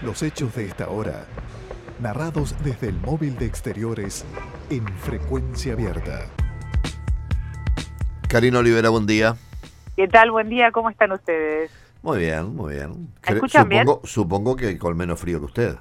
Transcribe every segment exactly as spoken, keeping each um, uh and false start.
Los hechos de esta hora, narrados desde el móvil de Exteriores en Frecuencia Abierta. Karina Olivera, buen día. ¿Qué tal? Buen día, ¿cómo están ustedes? Muy bien, muy bien. ¿Me escuchan supongo, bien? Supongo que con menos frío que usted.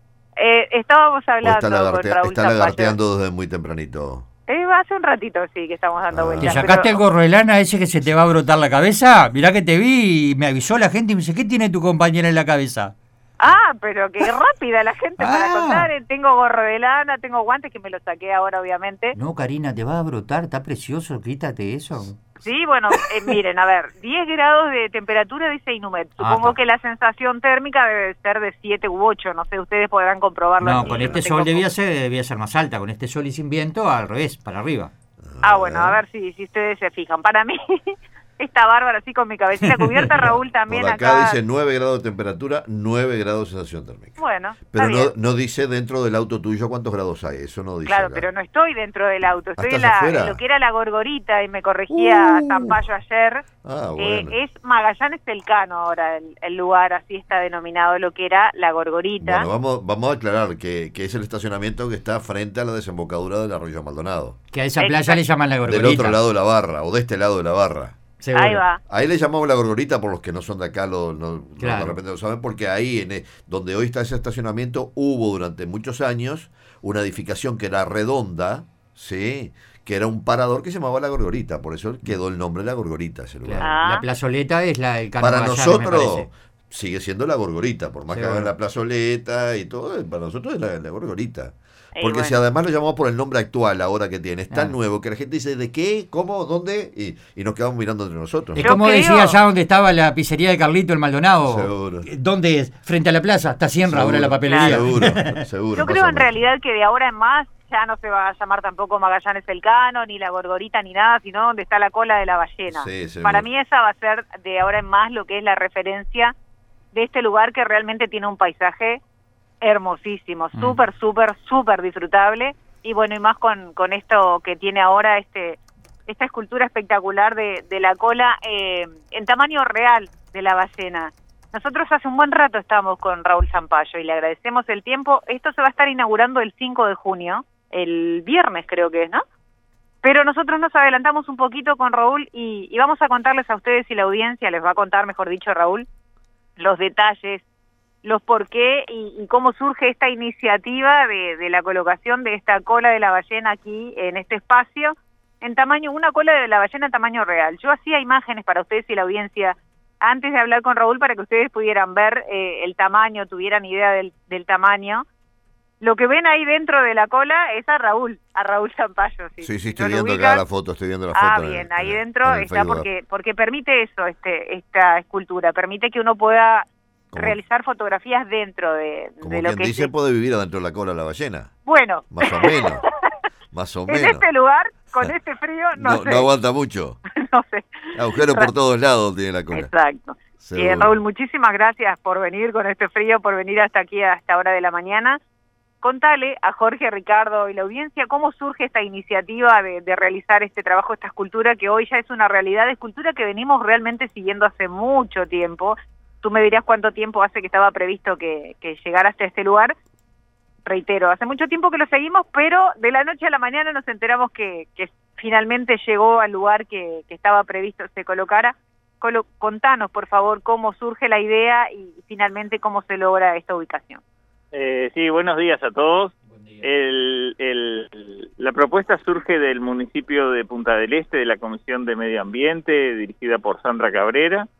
Eh, estábamos ¿O hablando está, lagarte- con Raúl está Zapallo. lagarteando desde muy tempranito? Eh, hace un ratito sí que estamos dando Ah. vueltas. ¿Te sacaste pero- el gorro de lana ese que se te va a brotar la cabeza? Mirá que te vi y me avisó la gente y me dice, ¿qué tiene tu compañera en la cabeza? Ah, pero qué rápida la gente para Ah. contar. eh. Tengo gorro de lana, tengo guantes que me los saqué ahora, obviamente. No, Karina, te va a brotar, está precioso, quítate eso. Sí, bueno, eh, miren, a ver, diez grados de temperatura dice Inumet. Supongo Ah, que la sensación térmica debe ser de siete u ocho, no sé, ustedes podrán comprobarlo. No, así, con yo este tengo sol po- debía ser, debía ser más alta, con este sol y sin viento, al revés, para arriba. Ah, bueno, a ver si, si ustedes se fijan. Para mí está bárbaro así con mi cabecita cubierta, Raúl también Por acá, acá. dice nueve grados de temperatura, nueve grados de sensación térmica. Bueno, Pero está no, bien. no dice dentro del auto tuyo cuántos grados hay, eso no dice. Claro, acá. pero no estoy dentro del auto, estoy en, ¿estás la, afuera? en lo que era la Gorgorita y me corregía Uh. Zapallo ayer. Ah, Eh, bueno. es Magallanes Elcano ahora el, el lugar, así está denominado lo que era la Gorgorita. Bueno, vamos, vamos a aclarar que, que es el estacionamiento que está frente a la desembocadura del Arroyo Maldonado. Que a esa Exacto. playa le llaman la gorgorita. Del otro lado de la barra, o de este lado de la barra. Seguro. Ahí va. Ahí le llamamos la Gorgorita por los que no son de acá, lo, no, Claro. no, de repente lo saben, porque ahí, en, e- donde hoy está ese estacionamiento, hubo durante muchos años una edificación que era redonda, ¿sí? Que era un parador que se llamaba la Gorgorita, por eso quedó el nombre de la Gorgorita, ese lugar. Claro, Ah. La plazoleta es la del Cano Para Magallanes, me nosotros parece. sigue siendo la Gorgorita, por más que Seguro. haga la plazoleta y todo, para nosotros es la, la Gorgorita. Y Porque bueno. si además lo llamamos por el nombre actual ahora que tiene, es tan Ah. nuevo que la gente dice, ¿de qué? ¿Cómo? ¿Dónde? Y, y nos quedamos mirando entre nosotros. Es Yo como creo- decía allá donde estaba la pizzería de Carlito, el Maldonado. Seguro. ¿Dónde es? Frente a la plaza, está Siembra ahora la papelería. Seguro, seguro. Yo más creo o en menos. realidad que de ahora en más ya no se va a llamar tampoco Magallanes Elcano, ni la Gorgorita, ni nada, sino donde está la cola de la ballena. Sí, seguro. Para mí esa va a ser de ahora en más lo que es la referencia de este lugar que realmente tiene un paisaje hermosísimo, Mm. súper, súper, súper disfrutable. Y bueno, y más con, con esto que tiene ahora este esta escultura espectacular de, de la cola eh, en tamaño real de la ballena. Nosotros hace un buen rato estamos con Raúl Zapallo y le agradecemos el tiempo. Esto se va a estar inaugurando el cinco de junio, el viernes creo que es, ¿no? Pero nosotros nos adelantamos un poquito con Raúl y, y vamos a contarles a ustedes y la audiencia, les va a contar, mejor dicho, Raúl, los detalles, los por qué y, y cómo surge esta iniciativa de, de la colocación de esta cola de la ballena aquí en este espacio, en tamaño, una cola de la ballena en tamaño real. Yo hacía imágenes para ustedes y la audiencia antes de hablar con Raúl para que ustedes pudieran ver eh, el tamaño, tuvieran idea del, del tamaño. Lo que ven ahí dentro de la cola es a Raúl, a Raúl Zapallo. Si Sí, sí, no estoy lo viendo ubican. acá la foto, estoy viendo la foto. Ah, en el- bien, en ahí el- dentro en el está Facebook. porque porque permite eso, este esta escultura, permite que uno pueda Como- realizar fotografías dentro de, Como de lo quien que dice, es. puede vivir adentro de la cola de la ballena. Bueno, Más o menos. Más o en menos. este lugar, con este frío, no, No, sé, no aguanta mucho. no sé. Agujeros por todos lados tiene la cola. Exacto. Seguro. Bien, Raúl, muchísimas gracias por venir con este frío, por venir hasta aquí a esta hora de la mañana. Contale a Jorge, Ricardo y la audiencia cómo surge esta iniciativa de, de realizar este trabajo, esta escultura que hoy ya es una realidad, escultura que venimos realmente siguiendo hace mucho tiempo. Tú me dirás cuánto tiempo hace que estaba previsto que, que llegara hasta este lugar. Reitero, hace mucho tiempo que lo seguimos, pero de la noche a la mañana nos enteramos que, que finalmente llegó al lugar que, que estaba previsto se colocara. Colo- contanos, por favor, cómo surge la idea y finalmente cómo se logra esta ubicación. Eh, sí, buenos días a todos. Buen día. El, el, la propuesta surge del municipio de Punta del Este, de la Comisión de Medio Ambiente, dirigida por Sandra Cabrera.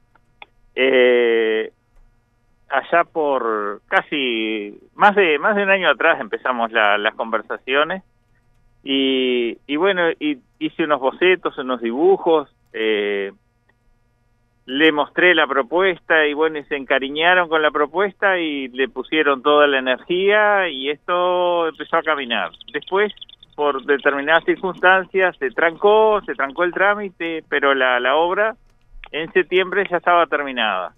Eh, allá por casi más de más de un año atrás empezamos la, las conversaciones y, y bueno, y, hice unos bocetos, unos dibujos, eh, le mostré la propuesta y bueno, y se encariñaron con la propuesta y le pusieron toda la energía y esto empezó a caminar. Después, por determinadas circunstancias, se trancó, se trancó el trámite, pero la, la obra en septiembre ya estaba terminada.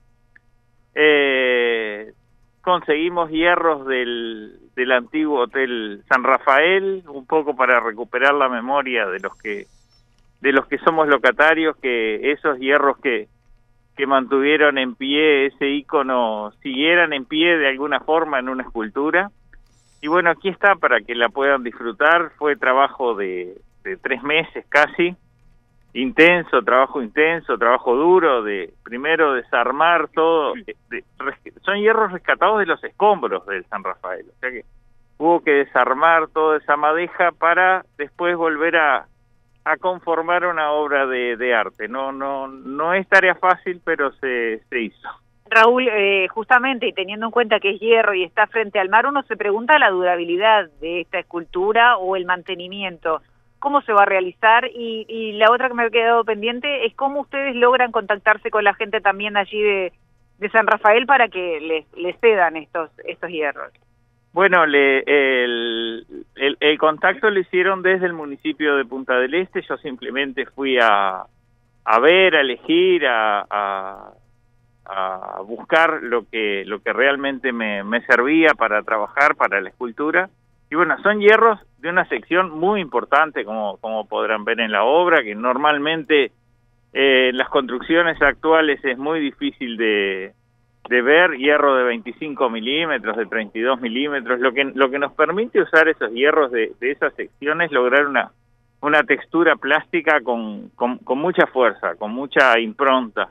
Eh, conseguimos hierros del, del antiguo Hotel San Rafael, un poco para recuperar la memoria de los que de los que somos locatarios, que esos hierros que que mantuvieron en pie ese ícono, siguieran en pie de alguna forma en una escultura. Y bueno, aquí está para que la puedan disfrutar. Fue trabajo de, de tres meses casi, intenso, trabajo intenso, trabajo duro, de primero desarmar todo. De, de, son hierros rescatados de los escombros del San Rafael, o sea que hubo que desarmar toda esa madeja para después volver a, a conformar una obra de, de arte. No, no, no es tarea fácil, pero se, se hizo. Raúl, eh, justamente, y teniendo en cuenta que es hierro y está frente al mar, uno se pregunta la durabilidad de esta escultura o el mantenimiento. ¿Cómo se va a realizar? Y, y la otra que me ha quedado pendiente es cómo ustedes logran contactarse con la gente también allí de, de San Rafael para que les, les cedan estos, estos hierros. Bueno, le, el, el, el contacto lo hicieron desde el municipio de Punta del Este. Yo simplemente fui a, a ver, a elegir, a, a, a buscar lo que, lo que realmente me, me servía para trabajar, para la escultura. Y bueno, son hierros de una sección muy importante, como, como podrán ver en la obra, que normalmente eh, en las construcciones actuales es muy difícil de, de ver, hierro de veinticinco milímetros, de treinta y dos milímetros. Lo que, lo que nos permite usar esos hierros de, de esas secciones es lograr una, una textura plástica con, con, con mucha fuerza, con mucha impronta.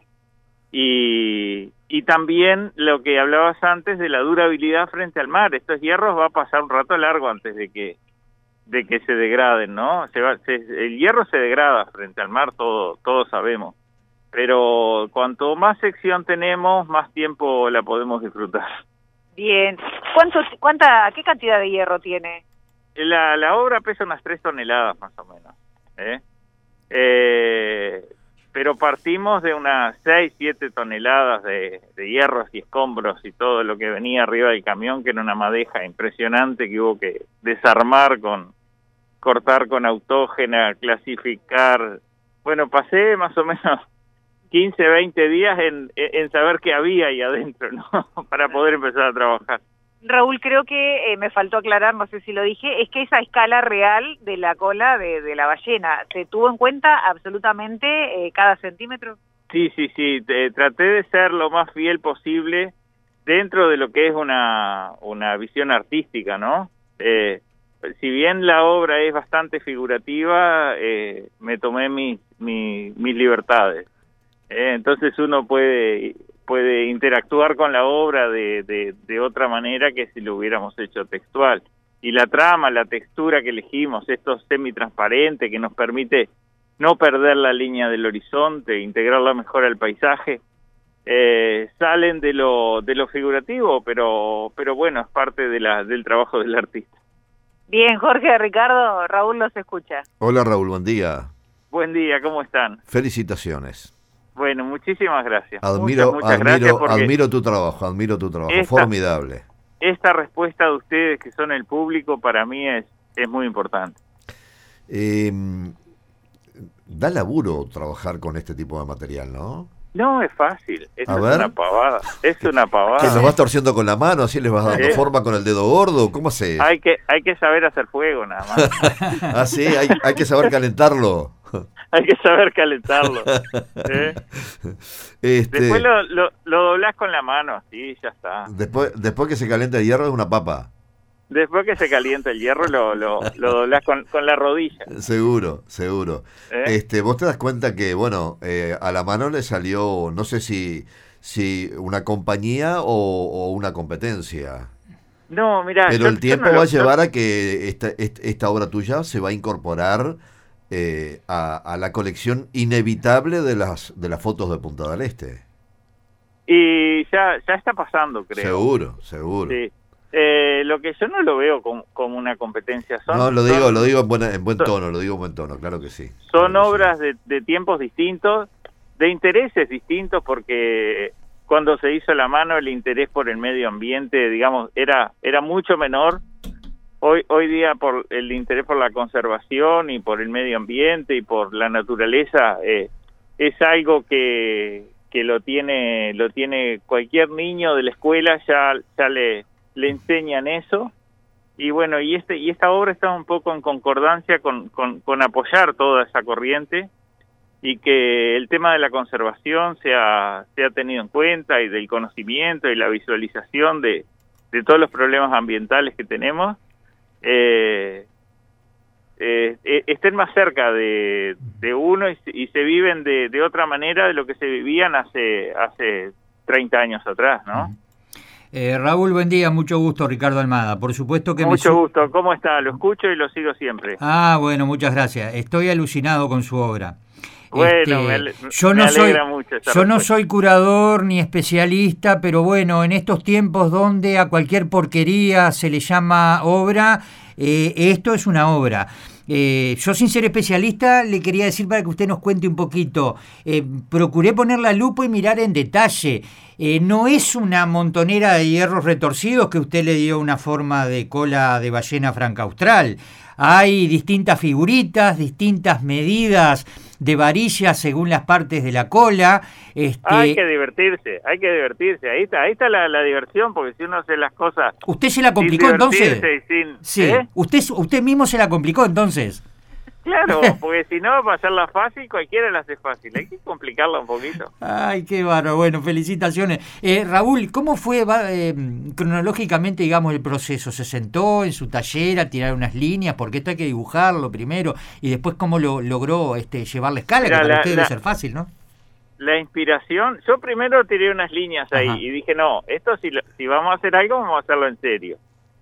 Y, y también lo que hablabas antes de la durabilidad frente al mar. Estos hierros va a pasar un rato largo antes de que de que se degraden, ¿no? Se va, se, el hierro se degrada frente al mar, todo, todos sabemos. Pero cuanto más sección tenemos, más tiempo la podemos disfrutar. Bien. ¿Cuánto, cuánta, qué cantidad de hierro tiene? La, la obra pesa unas tres toneladas más o menos, ¿eh? Eh... Pero partimos de unas seis, siete toneladas de, de hierros y escombros y todo lo que venía arriba del camión, que era una madeja impresionante que hubo que desarmar, con cortar con autógena, clasificar. Bueno, pasé más o menos quince, veinte días en, en saber qué había ahí adentro, ¿no? Para poder empezar a trabajar. Raúl, creo que eh, me faltó aclarar, no sé si lo dije, es que esa escala real de la cola de, de la ballena, ¿se tuvo en cuenta absolutamente eh, cada centímetro? Sí, sí, sí, te, traté de ser lo más fiel posible dentro de lo que es una, una visión artística, ¿no? Eh, si bien la obra es bastante figurativa, eh, me tomé mis, mis, mis libertades. Eh, entonces uno puede... puede interactuar con la obra de, de, de otra manera que si lo hubiéramos hecho textual. Y la trama, la textura que elegimos, esto semitransparente que nos permite no perder la línea del horizonte, integrarla mejor al paisaje, eh, salen de lo de lo figurativo, pero pero bueno, es parte de la del trabajo del artista. Bien, Jorge, Ricardo, Raúl los escucha. Hola Raúl, buen día. Buen día, ¿cómo están? Felicitaciones. Bueno, muchísimas gracias. Admiro, muchas, muchas admiro, gracias porque admiro tu trabajo, admiro tu trabajo, esta, formidable. Esta respuesta de ustedes, que son el público, para mí es, es muy importante. Eh, da laburo trabajar con este tipo de material, ¿no? No, es fácil, es A una ver. pavada, es una pavada. ¿Que los vas torciendo con la mano, así les vas dando ¿Eh? forma con el dedo gordo? ¿Cómo haces? Hay que, hay que saber hacer fuego nada más. Ah, sí, hay, hay que saber calentarlo. Hay que saber calentarlo. ¿eh? Este, Después lo, lo, lo doblás con la mano, así, ya está. después, después que se calienta el hierro es una papa. Después que se calienta el hierro, lo, lo, lo doblás con, con la rodilla. Seguro, seguro. ¿Eh? Este, vos te das cuenta que, bueno, eh, a la mano le salió, no sé si, si una compañía o, o una competencia. No, mira, Pero yo- el yo tiempo no lo- va a yo- llevar a que esta, esta, esta obra tuya se va a incorporar eh, a, a la colección inevitable de las de las fotos de Punta del Este. Y ya, ya está pasando, creo. Seguro, seguro. Sí. Eh, lo que yo no lo veo como, como una competencia. Son, No, lo digo, son- lo digo en, buena- en buen son- tono, lo digo en buen tono, claro que sí. Son Claro que obras de, de tiempos distintos, de intereses distintos, porque cuando se hizo la mano el interés por el medio ambiente, digamos, era era mucho menor. Hoy hoy día por el interés por la conservación y por el medio ambiente y por la naturaleza eh, es algo que que lo tiene lo tiene cualquier niño de la escuela, ya ya le le enseñan eso. Y bueno, y este y esta obra está un poco en concordancia con, con, con apoyar toda esa corriente y que el tema de la conservación sea, sea tenido en cuenta, y del conocimiento y la visualización de, de todos los problemas ambientales que tenemos, eh, eh, estén más cerca de, de uno y, y se viven de, de otra manera de lo que se vivían hace, hace treinta años atrás, ¿no? Eh, Raúl, buen día, mucho gusto, Ricardo Almada. Por supuesto que Mucho me su... gusto, ¿cómo está? Lo escucho y lo sigo siempre. Ah, bueno, muchas gracias. Estoy alucinado con su obra. Bueno, este, me, ale yo me no alegra soy, mucho esa Yo no respuesta. soy curador ni especialista, pero bueno, en estos tiempos donde a cualquier porquería se le llama obra, eh, esto es una obra. Eh, yo, sin ser especialista, le quería decir para que usted nos cuente un poquito. Eh, procuré poner la lupa y mirar en detalle. Eh, no es una montonera de hierros retorcidos que usted le dio una forma de cola de ballena franca austral. Hay distintas figuritas, distintas medidas de varillas según las partes de la cola. Este... Hay que divertirse, hay que divertirse. Ahí está, ahí está la, la diversión, porque si uno hace las cosas... ¿Usted se la complicó entonces? Sin, sí. ¿eh? ¿Usted, usted mismo se la complicó entonces. Claro, porque si no, para hacerla fácil, cualquiera la hace fácil. Hay que complicarla un poquito. Ay, qué bárbaro. Bueno, felicitaciones. Eh, Raúl, ¿cómo fue va, eh, cronológicamente, digamos, el proceso? ¿Se sentó en su taller a tirar unas líneas? Porque esto hay que dibujarlo primero. Y después, ¿cómo lo logró este, llevar la escala? Mira, que para la, usted la, debe ser fácil, ¿no? La inspiración... Yo primero tiré unas líneas ahí. Ajá. Y dije, no, esto si, si vamos a hacer algo, vamos a hacerlo en serio.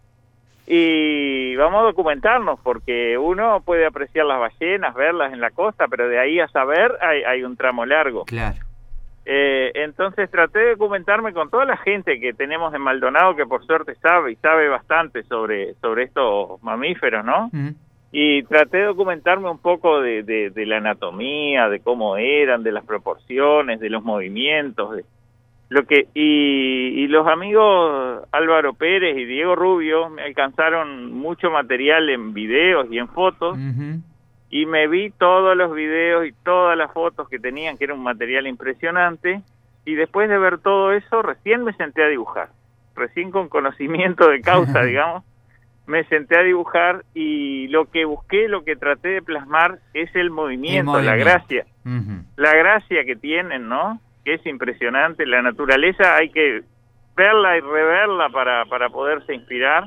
Y vamos a documentarnos, porque uno puede apreciar las ballenas, verlas en la costa, pero de ahí a saber hay, hay un tramo largo. Claro. Eh, entonces traté de documentarme con toda la gente que tenemos en Maldonado, que por suerte sabe, y sabe bastante sobre, sobre estos mamíferos, ¿no? Mm. Y traté de documentarme un poco de, de, de la anatomía, de cómo eran, de las proporciones, de los movimientos, de lo que y, y los amigos Álvaro Pérez y Diego Rubio me alcanzaron mucho material en videos y en fotos. Uh-huh. Y me vi todos los videos y todas las fotos que tenían, que era un material impresionante, y después de ver todo eso recién me senté a dibujar, recién con conocimiento de causa, digamos, me senté a dibujar, y lo que busqué, lo que traté de plasmar es el movimiento, el movimiento. la gracia, uh-huh. la gracia que tienen, ¿no? Que es impresionante. La naturaleza hay que verla y reverla para, para poderse inspirar.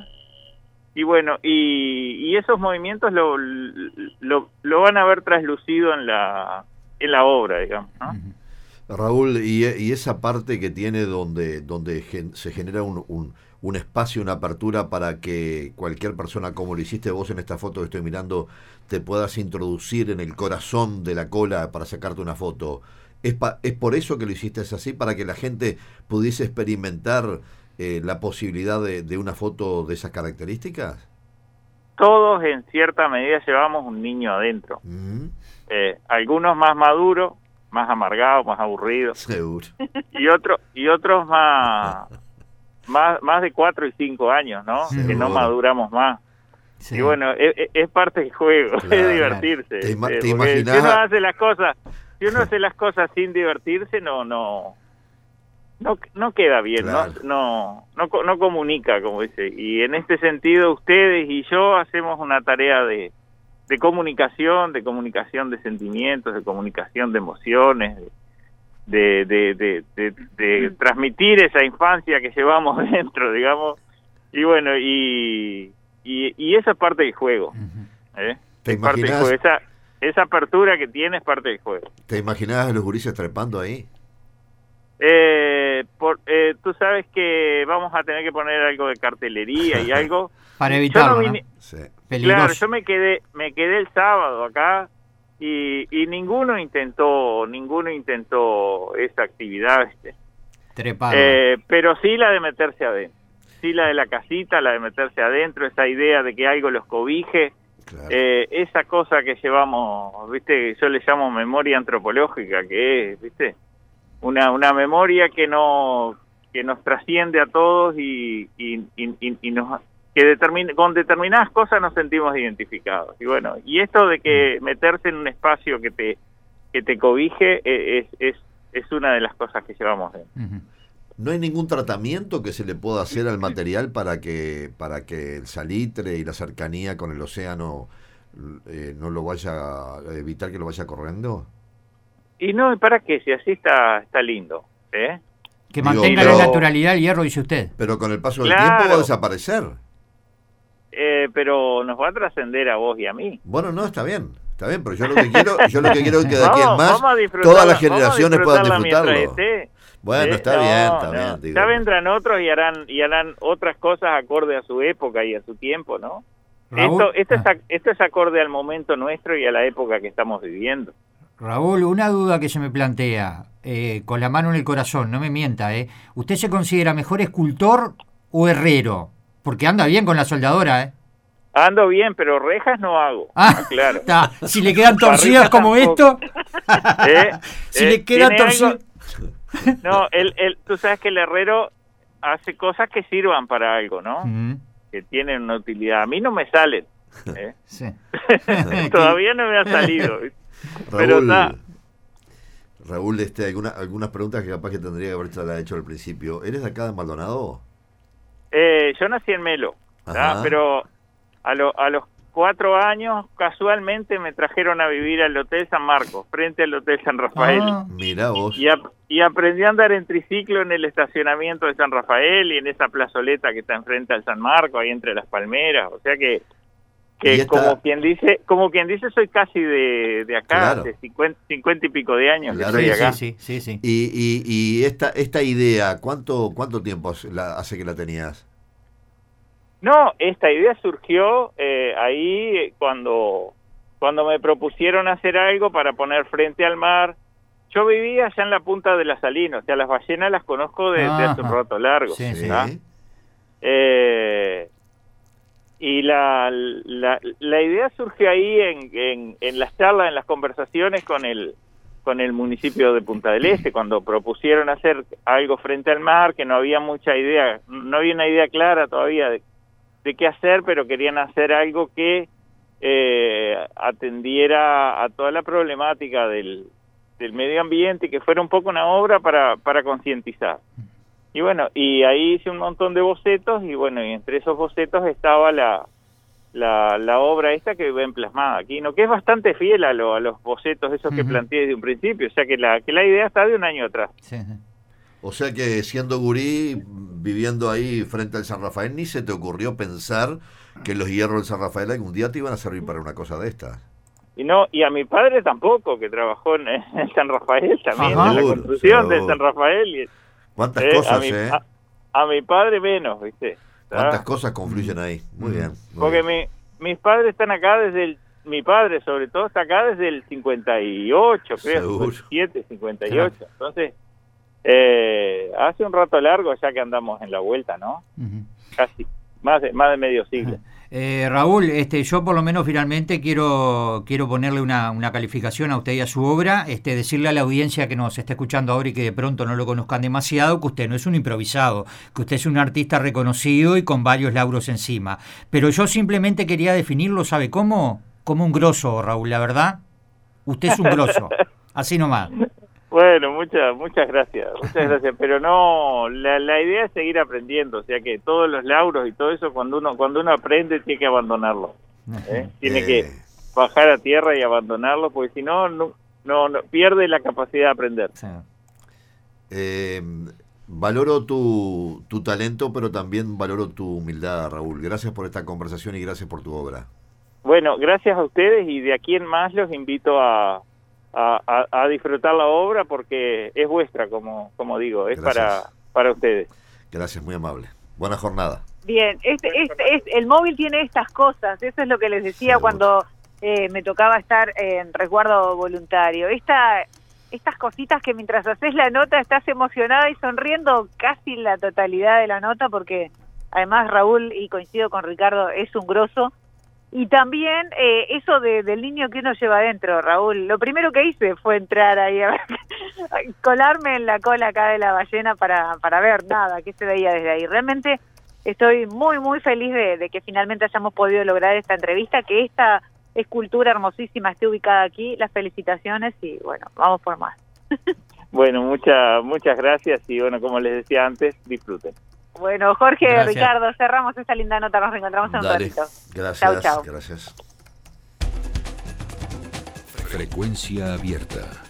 Y bueno, y, y esos movimientos lo, lo, lo van a ver traslucido en la, en la obra, digamos, ¿no? Raúl, y, y esa parte que tiene donde, donde gen, se genera un, un, un espacio, una apertura para que cualquier persona, como lo hiciste vos en esta foto que estoy mirando, te puedas introducir en el corazón de la cola para sacarte una foto. ¿Es, pa, ¿Es por eso que lo hiciste así? ¿Para que la gente pudiese experimentar eh, la posibilidad de, de una foto de esas características? Todos en cierta medida llevamos un niño adentro. Mm. Eh, algunos más maduros, más amargados, más aburridos. Seguro. Y, otro, y otros más, más más de cuatro y cinco años, ¿no? Seguro. Que no maduramos más. Sí. Y bueno, es, es parte del juego, claro, es divertirse. ¿Te, ima eh, te imaginás? Si uno hace las cosas... Si uno hace las cosas sin divertirse, no no no, no queda bien, claro. no, no no no comunica, como dice. Y en este sentido, ustedes y yo hacemos una tarea de, de comunicación, de comunicación de sentimientos, de comunicación de emociones, de, de, de, de, de, de transmitir esa infancia que llevamos dentro, digamos. Y bueno, y, y, y esa es parte del juego. ¿eh? ¿Te es parte del juego. Esa, Esa apertura que tiene es parte del juego. ¿Te imaginabas a los gurises trepando ahí? Eh, por, eh, tú sabes que vamos a tener que poner algo de cartelería y algo. Para evitarlo, yo no vine, ¿no? Sí. Claro, yo me quedé, me quedé el sábado acá y, y ninguno intentó, ninguno intentó esa actividad, este. Trepar. Eh, pero sí la de meterse adentro. Sí la de la casita, la de meterse adentro, esa idea de que algo los cobije. Claro. Eh, esa cosa que llevamos, viste, yo le llamo memoria antropológica, que es, viste, una una memoria que no que nos trasciende a todos y y, y, y nos que determina, con determinadas cosas nos sentimos identificados. Y bueno, y esto de que meterse en un espacio que te que te cobije es es es una de las cosas que llevamos dentro. Uh-huh. ¿No hay ningún tratamiento que se le pueda hacer al material para que para que el salitre y la cercanía con el océano eh, no lo vaya a evitar que lo vaya corriendo? Y no, ¿para qué? Si así está, está lindo, ¿eh? Que Digo, mantenga pero- la naturalidad el hierro, dice usted. Pero con el paso del Claro. tiempo va a desaparecer. Eh, pero nos va a trascender a vos y a mí. Bueno, no, está bien. Está bien, pero yo lo que quiero, yo lo que quiero es que de aquí en Vamos- más vamos a disfrutarla- todas las vamos a generaciones puedan disfrutarla mientras disfrutarlo. esté. Bueno, ¿Eh? está No, bien, está no. bien. digo. Ya vendrán otros y harán y harán otras cosas acorde a su época y a su tiempo, ¿no? Raúl, Esto, esto, es, ah. ac- esto es acorde al momento nuestro y a la época que estamos viviendo. Raúl, una duda que se me plantea, eh, con la mano en el corazón, no me mienta, ¿eh? ¿Usted se considera mejor escultor o herrero? Porque anda bien con la soldadora, ¿eh? Ando bien, pero rejas no hago. Ah, claro. está. Si le quedan torcidas Parrillas como tampoco. esto, ¿Eh? si Eh, le quedan ¿tiene torcidas... algo? No, el, el, tú sabes que el herrero hace cosas que sirvan para algo, ¿no? Mm, Que tienen una utilidad. A mí no me salen. ¿eh? sí. Todavía no me ha salido. Pero Raúl, está. Raúl, este, alguna, algunas preguntas que capaz que tendría que haber hecho al principio. ¿Eres de acá de Maldonado? Eh, yo nací en Melo, ¿tá? Ajá. Pero a, lo, a los cuatro años casualmente me trajeron a vivir al Hotel San Marcos, frente al Hotel San Rafael. Ah, Mirá vos. Y, ap- y aprendí a andar en triciclo en el estacionamiento de San Rafael y en esa plazoleta que está enfrente al San Marcos, ahí entre las palmeras. O sea que, que Y esta- como quien dice, como quien dice, soy casi de, de acá, Claro. de cincuenta, cincuenta y pico de años Claro, que sí, estoy acá. sí, sí, sí, sí. Y, y, y esta, esta idea, ¿cuánto, cuánto tiempo hace la- hace que la tenías? No, esta idea surgió eh, ahí cuando, cuando me propusieron hacer algo para poner frente al mar. Yo vivía allá en la punta de las Salinas, o sea, las ballenas las conozco desde Ajá. hace un rato largo. Sí, sí. ¿tá? Eh, y la, la, la idea surgió ahí en, en, en las charlas, en las conversaciones con el con el municipio de Punta del Este, cuando propusieron hacer algo frente al mar, que no había mucha idea, no había una idea clara todavía de, de qué hacer, pero querían hacer algo que eh, atendiera a toda la problemática del, del medio ambiente y que fuera un poco una obra para, para concientizar. Y bueno, y ahí hice un montón de bocetos y bueno, y entre esos bocetos estaba la, la, la obra esta que ven plasmada aquí, ¿no? Que es bastante fiel a, lo, a los bocetos esos que Ujú. planteé desde un principio, o sea que la, que la idea está de un año atrás. Sí, sí. O sea que siendo gurí, viviendo ahí frente al San Rafael, ni se te ocurrió pensar que los hierros del San Rafael algún día te iban a servir para una cosa de estas. Y no, y a mi padre tampoco, que trabajó en, en San Rafael también, Ajá. en la Seguro, construcción de seguro. San Rafael. Y, ¿Cuántas eh, cosas, a, mi, eh? a, a mi padre menos, ¿viste? ¿Cuántas ¿Ah? cosas confluyen ahí? Muy Mm. bien. muy Porque bien. mi, mis padres están acá desde el, mi padre sobre todo está acá desde el cincuenta y ocho, creo, Seguro. cincuenta y siete, cincuenta y ocho. Entonces, eh, hace un rato largo ya que andamos en la vuelta, ¿no? Ujú. Casi, más de, más de medio siglo. Eh, Raúl, este, yo por lo menos finalmente quiero quiero ponerle una, una calificación a usted y a su obra, este, decirle a la audiencia que nos está escuchando ahora y que de pronto no lo conozcan demasiado, que usted no es un improvisado, que usted es un artista reconocido y con varios lauros encima. Pero yo simplemente quería definirlo, ¿sabe cómo? Como un grosso, Raúl, la verdad. Usted es un grosso, así nomás. Bueno, muchas muchas gracias, muchas gracias, pero no, la, la idea es seguir aprendiendo, o sea que todos los lauros y todo eso, cuando uno cuando uno aprende tiene que abandonarlo, ¿eh? Tiene Eh, que bajar a tierra y abandonarlo, porque si no, no, no, no pierde la capacidad de aprender. Sí. eh, valoro tu, tu talento, pero también valoro tu humildad, Raúl. Gracias por esta conversación y gracias por tu obra. Bueno, gracias a ustedes y de aquí en más los invito a, a, a, a disfrutar la obra porque es vuestra, como, como digo, es Gracias. para, para ustedes. Gracias, muy amable. Buena jornada. Bien, este, este, es, el móvil tiene estas cosas, eso es lo que les decía Seguro. cuando eh, me tocaba estar en resguardo voluntario. Esta, estas cositas que mientras haces la nota estás emocionada y sonriendo casi la totalidad de la nota, porque además Raúl, y coincido con Ricardo, es un grosso. Y también eh, eso de, del niño que uno lleva adentro, Raúl. Lo primero que hice fue entrar ahí, a ver, colarme en la cola acá de la ballena para, para ver nada, qué se veía desde ahí. Realmente estoy muy, muy feliz de, de que finalmente hayamos podido lograr esta entrevista, que esta escultura hermosísima esté ubicada aquí. Las felicitaciones y bueno, vamos por más. Bueno, muchas muchas gracias y bueno, como les decía antes, disfruten. Bueno, Jorge, Gracias. Ricardo, cerramos esta linda nota, nos reencontramos en un Dale. ratito. Gracias. Chau, chau. Gracias. Frecuencia abierta.